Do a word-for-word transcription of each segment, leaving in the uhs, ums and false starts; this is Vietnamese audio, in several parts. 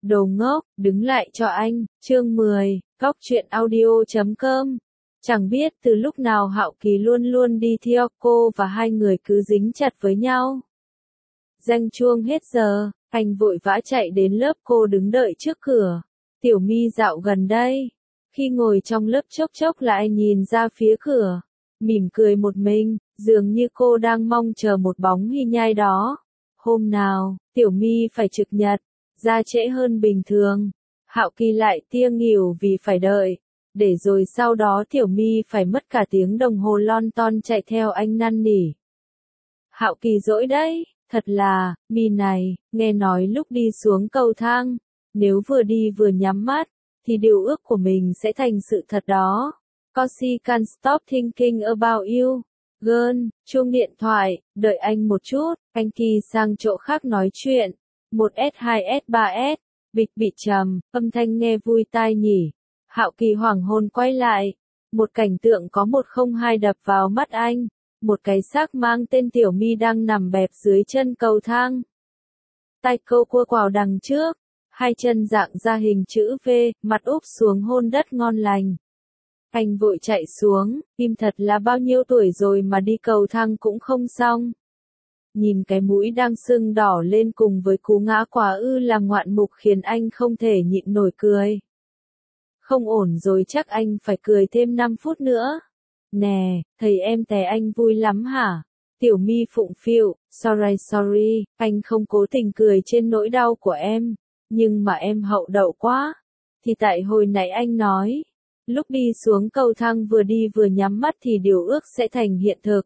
Đồ ngốc, đứng lại cho anh, chương mười, góc truyện audio chấm com. Chẳng biết từ lúc nào Hạo Kỳ luôn luôn đi theo cô và hai người cứ dính chặt với nhau. Ranh chuông hết giờ, anh vội vã chạy đến lớp cô đứng đợi trước cửa. Tiểu My dạo gần đây, khi ngồi trong lớp chốc chốc lại nhìn ra phía cửa, mỉm cười một mình, dường như cô đang mong chờ một bóng hy nhai đó. Hôm nào, Tiểu My phải trực nhật, ra trễ hơn bình thường. Hạo Kỳ lại tia nghỉu vì phải đợi, để rồi sau đó Tiểu My phải mất cả tiếng đồng hồ lon ton chạy theo anh năn nỉ. Hạo Kỳ dỗi đấy, thật là, My này, nghe nói lúc đi xuống cầu thang, nếu vừa đi vừa nhắm mắt, thì điều ước của mình sẽ thành sự thật đó. Cause can't stop thinking about you. Girl, chuông điện thoại, đợi anh một chút, anh Kỳ sang chỗ khác nói chuyện. một S hai S ba S, bịch bị trầm, âm thanh nghe vui tai nhỉ. Hạo Kỳ hoảng hồn quay lại, một cảnh tượng có một không hai đập vào mắt anh, một cái xác mang tên Tiểu My đang nằm bẹp dưới chân cầu thang. Tay cô cua quào đằng trước, hai chân dạng ra hình chữ V, mặt úp xuống hôn đất ngon lành. Anh vội chạy xuống, im thật là bao nhiêu tuổi rồi mà đi cầu thang cũng không xong. Nhìn cái mũi đang sưng đỏ lên cùng với cú ngã quả ư là ngoạn mục khiến anh không thể nhịn nổi cười. Không ổn rồi, chắc anh phải cười thêm năm phút nữa. Nè, thầy em té anh vui lắm hả? Tiểu My phụng phịu, sorry sorry, anh không cố tình cười trên nỗi đau của em, nhưng mà em hậu đậu quá. Thì tại hồi nãy anh nói, lúc đi xuống cầu thang vừa đi vừa nhắm mắt thì điều ước sẽ thành hiện thực.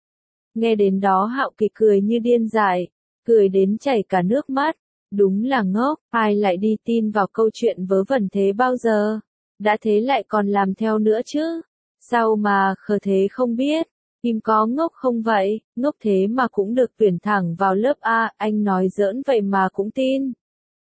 Nghe đến đó Hạo Kỳ cười như điên dại, cười đến chảy cả nước mắt. Đúng là ngốc, ai lại đi tin vào câu chuyện vớ vẩn thế bao giờ? Đã thế lại còn làm theo nữa chứ? Sao mà khờ thế không biết? Im có ngốc không vậy? Ngốc thế mà cũng được tuyển thẳng vào lớp A, anh nói giỡn vậy mà cũng tin.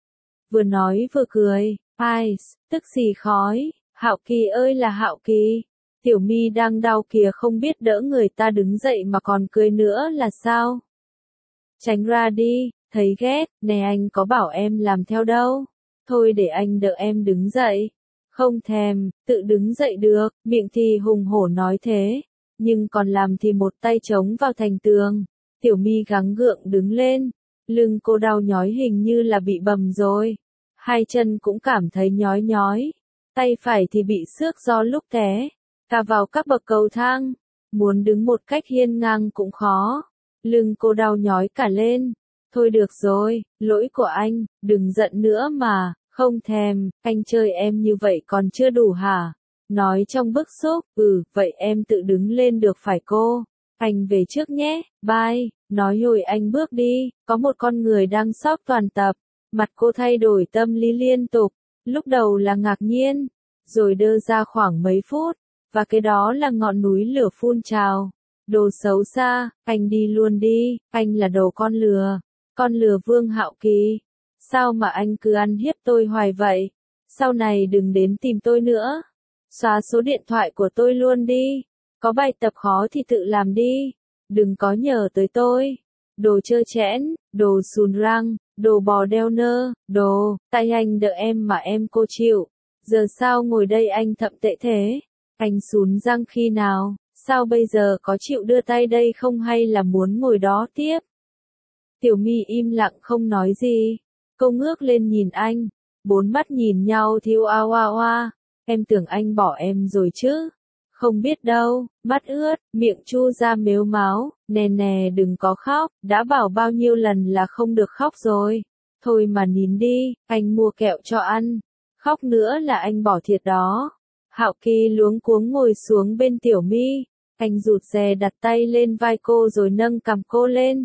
Vừa nói vừa cười, ai, tức xì khói. Hạo Kỳ ơi là Hạo Kỳ, Tiểu My đang đau kìa, không biết đỡ người ta đứng dậy mà còn cười nữa là sao? Tránh ra đi, thấy ghét, nè anh có bảo em làm theo đâu. Thôi để anh đỡ em đứng dậy. Không thèm, tự đứng dậy được, miệng thì hùng hổ nói thế, nhưng còn làm thì một tay chống vào thành tường. Tiểu My gắng gượng đứng lên, lưng cô đau nhói hình như là bị bầm rồi. Hai chân cũng cảm thấy nhói nhói. Tay phải thì bị xước do lúc té, cả vào các bậc cầu thang, muốn đứng một cách hiên ngang cũng khó, lưng cô đau nhói cả lên. Thôi được rồi, lỗi của anh, đừng giận nữa mà, không thèm, anh chơi em như vậy còn chưa đủ hả? Nói trong bức xúc, ừ, vậy em tự đứng lên được phải cô? Anh về trước nhé, bye, nói rồi anh bước đi, có một con người đang sóc toàn tập, mặt cô thay đổi tâm lý liên tục. Lúc đầu là ngạc nhiên, rồi đơ ra khoảng mấy phút, và cái đó là ngọn núi lửa phun trào. Đồ xấu xa, anh đi luôn đi, anh là đồ con lừa, con lừa Vương Hạo Kỳ. Sao mà anh cứ ăn hiếp tôi hoài vậy? Sau này đừng đến tìm tôi nữa. Xóa số điện thoại của tôi luôn đi. Có bài tập khó thì tự làm đi. Đừng có nhờ tới tôi. Đồ trơ trẽn, đồ sùn răng, đồ bò đeo nơ, đồ, tại anh đợi em mà em cô chịu. Giờ sao ngồi đây anh thậm tệ thế? Anh sún răng khi nào? Sao bây giờ có chịu đưa tay đây không hay là muốn ngồi đó tiếp? Tiểu My im lặng không nói gì. Cô ngước lên nhìn anh. Bốn mắt nhìn nhau thì oa oa oa. Em tưởng anh bỏ em rồi chứ? Không biết đâu, mắt ướt, miệng chu ra mếu máo, nè nè đừng có khóc, đã bảo bao nhiêu lần là không được khóc rồi. Thôi mà nín đi, anh mua kẹo cho ăn. Khóc nữa là anh bỏ thiệt đó. Hạo Kỳ luống cuống ngồi xuống bên Tiểu My, anh rụt rè đặt tay lên vai cô rồi nâng cằm cô lên.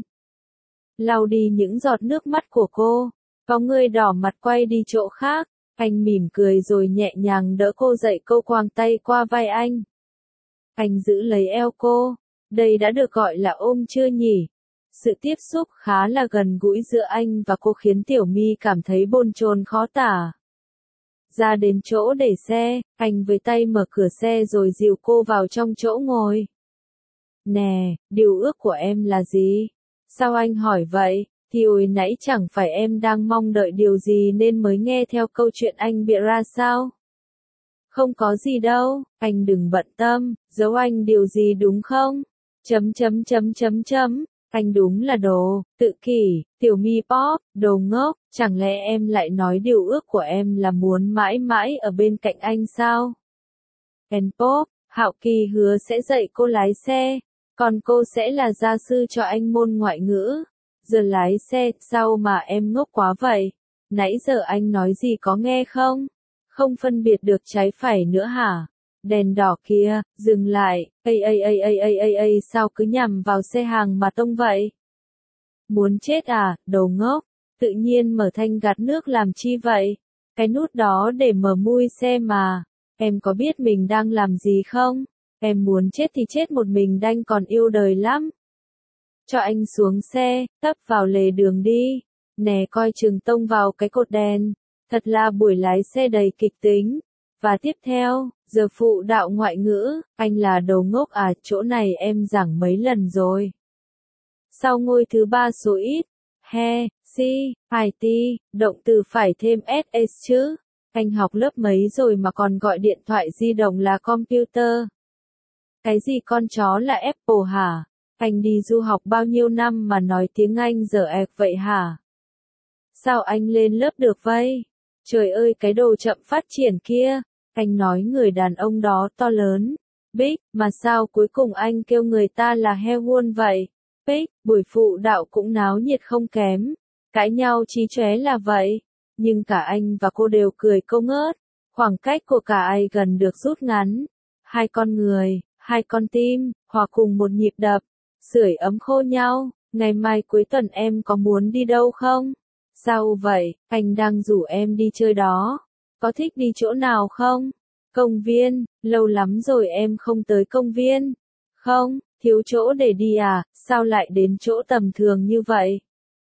Lau đi những giọt nước mắt của cô, có người đỏ mặt quay đi chỗ khác, anh mỉm cười rồi nhẹ nhàng đỡ cô dậy, cô quàng tay qua vai anh. Anh giữ lấy eo cô, đây đã được gọi là ôm chưa nhỉ? Sự tiếp xúc khá là gần gũi giữa anh và cô khiến Tiểu My cảm thấy bồn chồn khó tả. Ra đến chỗ để xe, anh với tay mở cửa xe rồi dìu cô vào trong chỗ ngồi. Nè, điều ước của em là gì? Sao anh hỏi vậy? Thì hồi nãy chẳng phải em đang mong đợi điều gì nên mới nghe theo câu chuyện anh bịa ra sao? Không có gì đâu, anh đừng bận tâm, giấu anh điều gì đúng không? Chấm chấm chấm chấm chấm, anh đúng là đồ, tự kỷ, tiểu mi pop, đồ ngốc, chẳng lẽ em lại nói điều ước của em là muốn mãi mãi ở bên cạnh anh sao? En pop, Hạo Kỳ hứa sẽ dạy cô lái xe, còn cô sẽ là gia sư cho anh môn ngoại ngữ. Giờ lái xe, sao mà em ngốc quá vậy? Nãy giờ anh nói gì có nghe không? Không phân biệt được trái phải nữa hả? Đèn đỏ kia, dừng lại, ây ây ây ây ây ây ây sao cứ nhằm vào xe hàng mà tông vậy? Muốn chết à, đồ ngốc, tự nhiên mở thanh gạt nước làm chi vậy? Cái nút đó để mở mui xe mà, em có biết mình đang làm gì không? Em muốn chết thì chết một mình đanh còn yêu đời lắm. Cho anh xuống xe, tấp vào lề đường đi. Nè coi chừng tông vào cái cột đèn. Thật là buổi lái xe đầy kịch tính. Và tiếp theo, giờ phụ đạo ngoại ngữ, anh là đồ ngốc à, chỗ này em giảng mấy lần rồi. Sau ngôi thứ ba số ít, he, si, I T, động từ phải thêm ss chứ. Anh học lớp mấy rồi mà còn gọi điện thoại di động là computer. Cái gì con chó là Apple hả? Anh đi du học bao nhiêu năm mà nói tiếng Anh dở ẹc vậy hả? Sao anh lên lớp được vậy? Trời ơi cái đồ chậm phát triển kia, anh nói người đàn ông đó to lớn, big, mà sao cuối cùng anh kêu người ta là heo vuông vậy? Big, buổi phụ đạo cũng náo nhiệt không kém, cãi nhau chí chóe là vậy, nhưng cả anh và cô đều cười không ngớt, khoảng cách của cả ai gần được rút ngắn, hai con người, hai con tim, hòa cùng một nhịp đập, sưởi ấm khô nhau, ngày mai cuối tuần em có muốn đi đâu không? Sao vậy, anh đang rủ em đi chơi đó. Có thích đi chỗ nào không? Công viên, lâu lắm rồi em không tới công viên. Không, thiếu chỗ để đi à, sao lại đến chỗ tầm thường như vậy?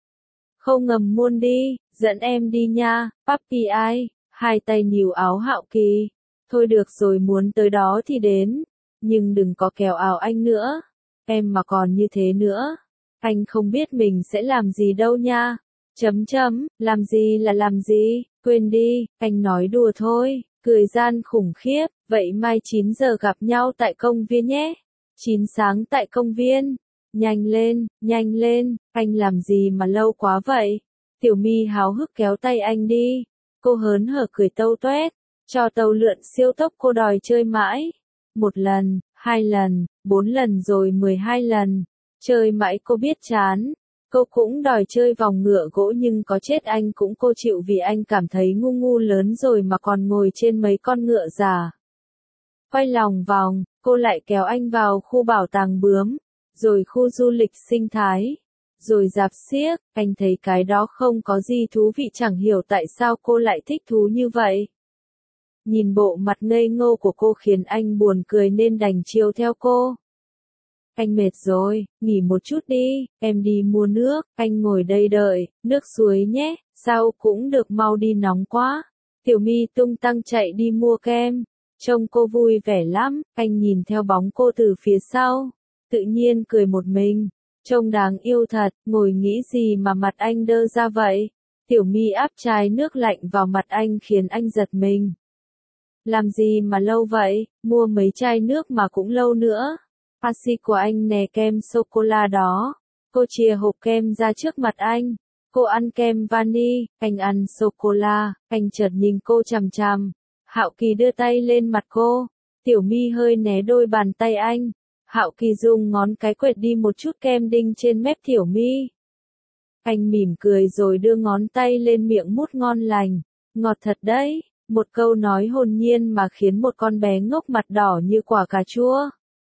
Không ngầm muôn đi, dẫn em đi nha, puppy ai, hai tay níu áo Hạo Kỳ. Thôi được rồi muốn tới đó thì đến, nhưng đừng có kéo áo anh nữa. Em mà còn như thế nữa, anh không biết mình sẽ làm gì đâu nha. Chấm chấm, làm gì là làm gì, quên đi, anh nói đùa thôi, cười gian khủng khiếp, vậy mai chín giờ gặp nhau tại công viên nhé. chín sáng tại công viên, nhanh lên, nhanh lên, anh làm gì mà lâu quá vậy? Tiểu Mi háo hức kéo tay anh đi, cô hớn hở cười tâu toét, cho tàu lượn siêu tốc cô đòi chơi mãi. Một lần, hai lần, bốn lần rồi mười hai lần, chơi mãi cô biết chán. Cô cũng đòi chơi vòng ngựa gỗ nhưng có chết anh cũng cô chịu vì anh cảm thấy ngu ngu lớn rồi mà còn ngồi trên mấy con ngựa già. Quay lòng vòng, cô lại kéo anh vào khu bảo tàng bướm, rồi khu du lịch sinh thái, rồi rạp xiếc, anh thấy cái đó không có gì thú vị chẳng hiểu tại sao cô lại thích thú như vậy. Nhìn bộ mặt ngây ngô của cô khiến anh buồn cười nên đành chiều theo cô. Anh mệt rồi, nghỉ một chút đi, em đi mua nước, anh ngồi đây đợi, nước suối nhé, sao cũng được mau đi nóng quá. Tiểu Mi tung tăng chạy đi mua kem, trông cô vui vẻ lắm, anh nhìn theo bóng cô từ phía sau, tự nhiên cười một mình, trông đáng yêu thật, ngồi nghĩ gì mà mặt anh đơ ra vậy. Tiểu Mi áp chai nước lạnh vào mặt anh khiến anh giật mình. Làm gì mà lâu vậy, mua mấy chai nước mà cũng lâu nữa. Pasi của anh nè kem sô-cô-la đó. Cô chìa hộp kem ra trước mặt anh. Cô ăn kem vani, anh ăn sô-cô-la, anh chợt nhìn cô chằm chằm. Hạo Kỳ đưa tay lên mặt cô. Tiểu Mi hơi né đôi bàn tay anh. Hạo Kỳ dùng ngón cái quệt đi một chút kem đinh trên mép Tiểu Mi. Anh mỉm cười rồi đưa ngón tay lên miệng mút ngon lành. Ngọt thật đấy. Một câu nói hồn nhiên mà khiến một con bé ngốc mặt đỏ như quả cà chua.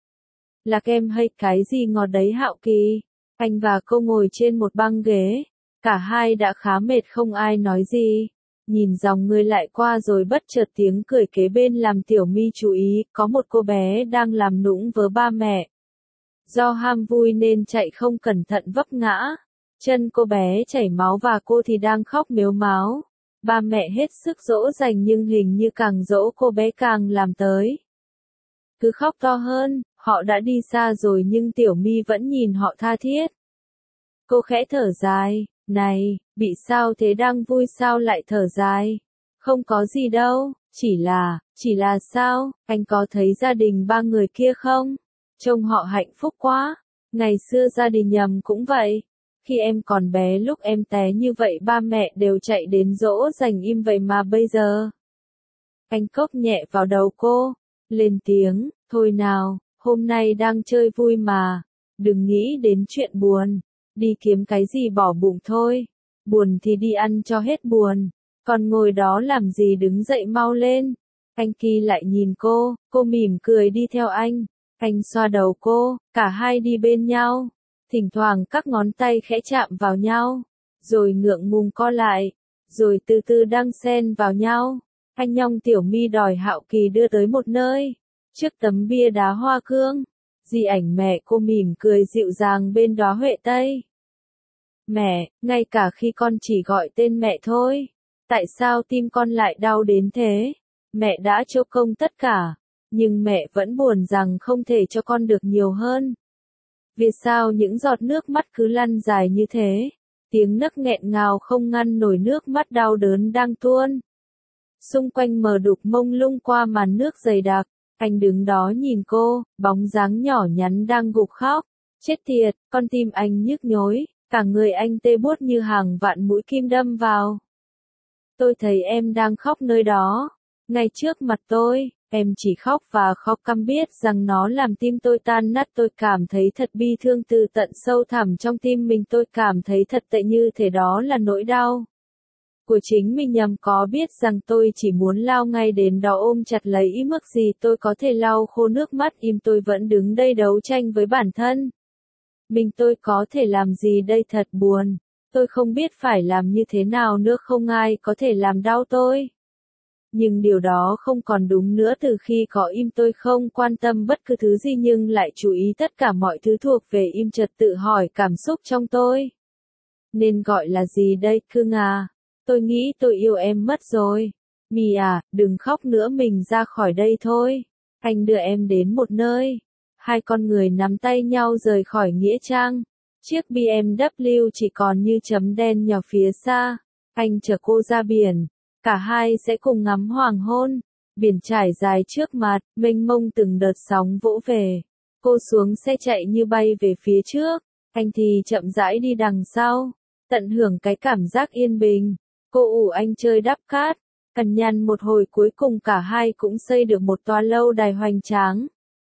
Là kem hay cái gì ngọt đấy Hạo Kỳ? Anh và cô ngồi trên một băng ghế. Cả hai đã khá mệt không ai nói gì. Nhìn dòng người lại qua rồi bất chợt tiếng cười kế bên làm Tiểu Mi chú ý, có một cô bé đang làm nũng với ba mẹ. Do ham vui nên chạy không cẩn thận vấp ngã. Chân cô bé chảy máu và cô thì đang khóc mếu máo. Ba mẹ hết sức dỗ dành nhưng hình như càng dỗ cô bé càng làm tới. Cứ khóc to hơn, họ đã đi xa rồi nhưng Tiểu Mi vẫn nhìn họ tha thiết. Cô khẽ thở dài, Này, bị sao thế, đang vui sao lại thở dài? Không có gì đâu, chỉ là, chỉ là sao, anh có thấy gia đình ba người kia không? Trông họ hạnh phúc quá. Ngày xưa gia đình nhầm cũng vậy. Khi em còn bé, lúc em té như vậy ba mẹ đều chạy đến dỗ dành im, vậy mà bây giờ. Anh cốc nhẹ vào đầu cô, lên tiếng, thôi nào, hôm nay đang chơi vui mà, đừng nghĩ đến chuyện buồn, đi kiếm cái gì bỏ bụng thôi, buồn thì đi ăn cho hết buồn, còn ngồi đó làm gì, đứng dậy mau lên. Anh Kỳ lại nhìn cô, cô mỉm cười đi theo anh, anh xoa đầu cô, cả hai đi bên nhau, thỉnh thoảng các ngón tay khẽ chạm vào nhau, rồi ngượng ngùng co lại, rồi từ từ đan xen vào nhau. Anh Nhong Tiểu My đòi Hạo Kỳ đưa tới một nơi, trước tấm bia đá hoa cương, di ảnh mẹ cô mỉm cười dịu dàng bên đóa huệ tây. Mẹ, ngay cả khi con chỉ gọi tên mẹ thôi, tại sao tim con lại đau đến thế? Mẹ đã cho công tất cả, nhưng mẹ vẫn buồn rằng không thể cho con được nhiều hơn. Vì sao những giọt nước mắt cứ lăn dài như thế? Tiếng nấc nghẹn ngào không ngăn nổi nước mắt đau đớn đang tuôn. Xung quanh mờ đục mông lung qua màn nước dày đặc, anh đứng đó nhìn cô, bóng dáng nhỏ nhắn đang gục khóc. Chết tiệt, con tim anh nhức nhối, cả người anh tê buốt như hàng vạn mũi kim đâm vào. Tôi thấy em đang khóc nơi đó, ngay trước mặt tôi, em chỉ khóc và khóc căm, biết rằng nó làm tim tôi tan nát. Tôi cảm thấy thật bi thương từ tận sâu thẳm trong tim mình, tôi cảm thấy thật tệ, như thể đó là nỗi đau của chính mình. Nhầm có biết rằng tôi chỉ muốn lao ngay đến đó ôm chặt lấy, ý mức gì tôi có thể lau khô nước mắt im, tôi vẫn đứng đây đấu tranh với bản thân. Mình tôi có thể làm gì đây, thật buồn. Tôi không biết phải làm như thế nào nữa, không ai có thể làm đau tôi. Nhưng điều đó không còn đúng nữa, từ khi có im tôi không quan tâm bất cứ thứ gì nhưng lại chú ý tất cả mọi thứ thuộc về im, chợt tự hỏi cảm xúc trong tôi. Nên gọi là gì đây, Cưng à? Tôi nghĩ tôi yêu em mất rồi. Mì à, đừng khóc nữa, mình ra khỏi đây thôi. Anh đưa em đến một nơi. Hai con người nắm tay nhau rời khỏi nghĩa trang. Chiếc bê em vê chỉ còn như chấm đen nhỏ phía xa. Anh chở cô ra biển. Cả hai sẽ cùng ngắm hoàng hôn. Biển trải dài trước mặt, mênh mông từng đợt sóng vỗ về. Cô xuống xe chạy như bay về phía trước. Anh thì chậm rãi đi đằng sau. Tận hưởng cái cảm giác yên bình. Cô ủ anh chơi đắp cát. Cằn nhằn một hồi, cuối cùng cả hai cũng xây được một tòa lâu đài hoành tráng.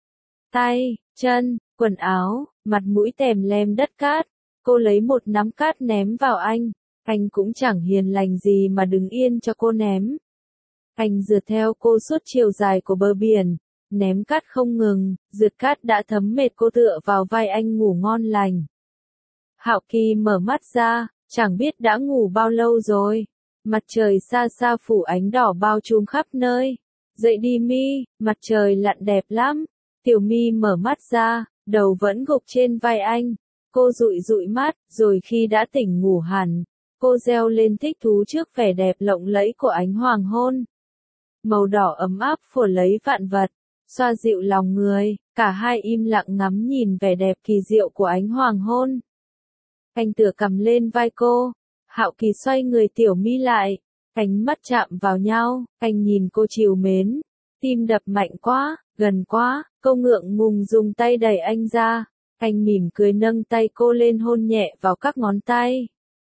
Tay, chân, quần áo, mặt mũi tèm lem đất cát. Cô lấy một nắm cát ném vào anh. Anh cũng chẳng hiền lành gì mà đứng yên cho cô ném. Anh rượt theo cô suốt chiều dài của bờ biển, ném cát không ngừng, rượt cát đã thấm mệt, cô tựa vào vai anh ngủ ngon lành. Hạo Kỳ mở mắt ra, chẳng biết đã ngủ bao lâu rồi. Mặt trời xa xa phủ ánh đỏ bao trùm khắp nơi. Dậy đi Mi, mặt trời lặn đẹp lắm. Tiểu My mở mắt ra, đầu vẫn gục trên vai anh. Cô dụi dụi mắt, rồi khi đã tỉnh ngủ hẳn, cô reo lên thích thú trước vẻ đẹp lộng lẫy của ánh hoàng hôn. Màu đỏ ấm áp phủ lấy vạn vật, xoa dịu lòng người, cả hai im lặng ngắm nhìn vẻ đẹp kỳ diệu của ánh hoàng hôn. Anh tựa cầm lên vai cô, Hạo Kỳ xoay người Tiểu My lại, ánh mắt chạm vào nhau, anh nhìn cô trìu mến, tim đập mạnh quá, gần quá, cô ngượng ngùng dùng tay đẩy anh ra, anh mỉm cười nâng tay cô lên hôn nhẹ vào các ngón tay.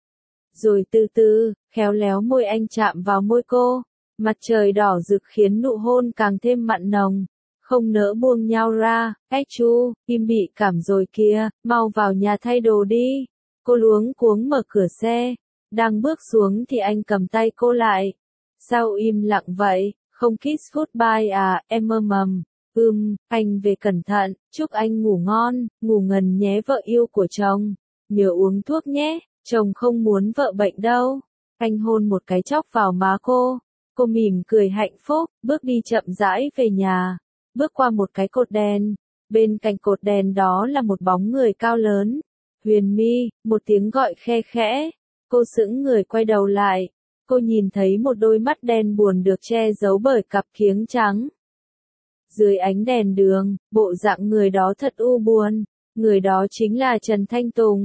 Rồi từ từ, khéo léo môi anh chạm vào môi cô, mặt trời đỏ rực khiến nụ hôn càng thêm mặn nồng, không nỡ buông nhau ra. Ách chu, Im bị cảm rồi kìa, mau vào nhà thay đồ đi. Cô luống cuống mở cửa xe, đang bước xuống thì anh cầm tay cô lại. Sao im lặng vậy, không kiss goodbye à, em mơ mầm. Ừm, anh về cẩn thận, chúc anh ngủ ngon, ngủ ngần nhé vợ yêu của chồng. Nhớ uống thuốc nhé, chồng không muốn vợ bệnh đâu. Anh hôn một cái chóc vào má cô. Cô mỉm cười hạnh phúc, bước đi chậm rãi về nhà. Bước qua một cái cột đèn. Bên cạnh cột đèn đó là một bóng người cao lớn. Huyền My, một tiếng gọi khe khẽ. Cô sững người quay đầu lại. Cô nhìn thấy một đôi mắt đen buồn được che giấu bởi cặp kiếng trắng. Dưới ánh đèn đường, bộ dạng người đó thật u buồn. Người đó chính là Trần Thanh Tùng.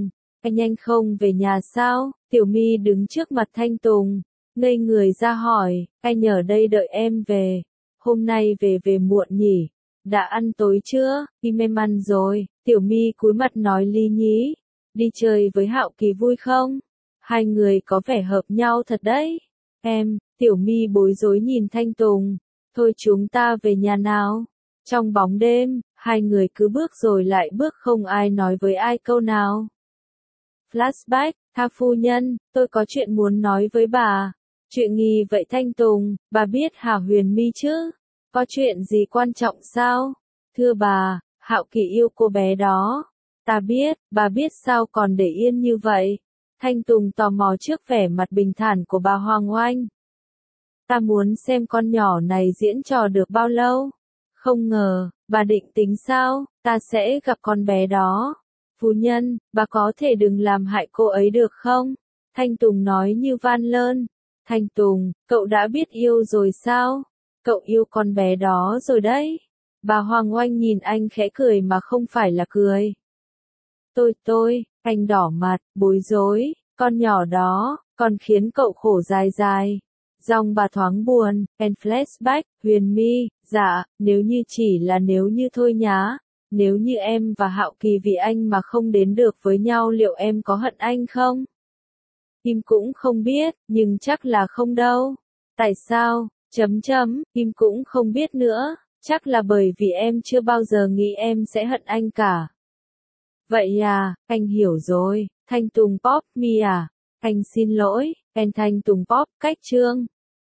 anh nhanh không về nhà sao? Tiểu My đứng trước mặt Thanh Tùng, ngây người ra hỏi, anh ở đây đợi em về. Hôm nay về về muộn nhỉ? Đã ăn tối chưa? Im em ăn rồi. Tiểu My cúi mặt nói lý nhí. Đi chơi với Hạo Kỳ vui không? Hai người có vẻ hợp nhau thật đấy. Em, Tiểu My bối rối nhìn Thanh Tùng. Thôi chúng ta về nhà nào. Trong bóng đêm, hai người cứ bước rồi lại bước không ai nói với ai câu nào. Flashback, Tha phu nhân, tôi có chuyện muốn nói với bà. Chuyện nghi vậy Thanh Tùng, bà biết Hà Huyền My chứ? Có chuyện gì quan trọng sao? Thưa bà, Hạo Kỳ yêu cô bé đó. Ta biết, bà biết sao còn để yên như vậy? Thanh Tùng tò mò trước vẻ mặt bình thản của bà Hoàng Oanh. Ta muốn xem con nhỏ này diễn trò được bao lâu. Không ngờ, bà định tính sao, ta sẽ gặp con bé đó. Phu nhân, bà có thể đừng làm hại cô ấy được không? Thanh Tùng nói như van lơn. Thanh Tùng, cậu đã biết yêu rồi sao? Cậu yêu con bé đó rồi đấy. Bà Hoàng Oanh nhìn anh khẽ cười mà không phải là cười. Tôi tôi, anh đỏ mặt, bối rối, con nhỏ đó, còn khiến cậu khổ dài dài. Dòng bà thoáng buồn, and flashback, Huyền My, dạ, nếu như chỉ là nếu như thôi nhá. Nếu như em và Hạo Kỳ vì anh mà không đến được với nhau liệu em có hận anh không? Im cũng không biết, nhưng chắc là không đâu. Tại sao? Chấm chấm, Im cũng không biết nữa, chắc là bởi vì em chưa bao giờ nghĩ em sẽ hận anh cả. Vậy à, anh hiểu rồi, Thanh Tùng Pop Me à? Anh xin lỗi, em Thanh Tùng Pop cách chương.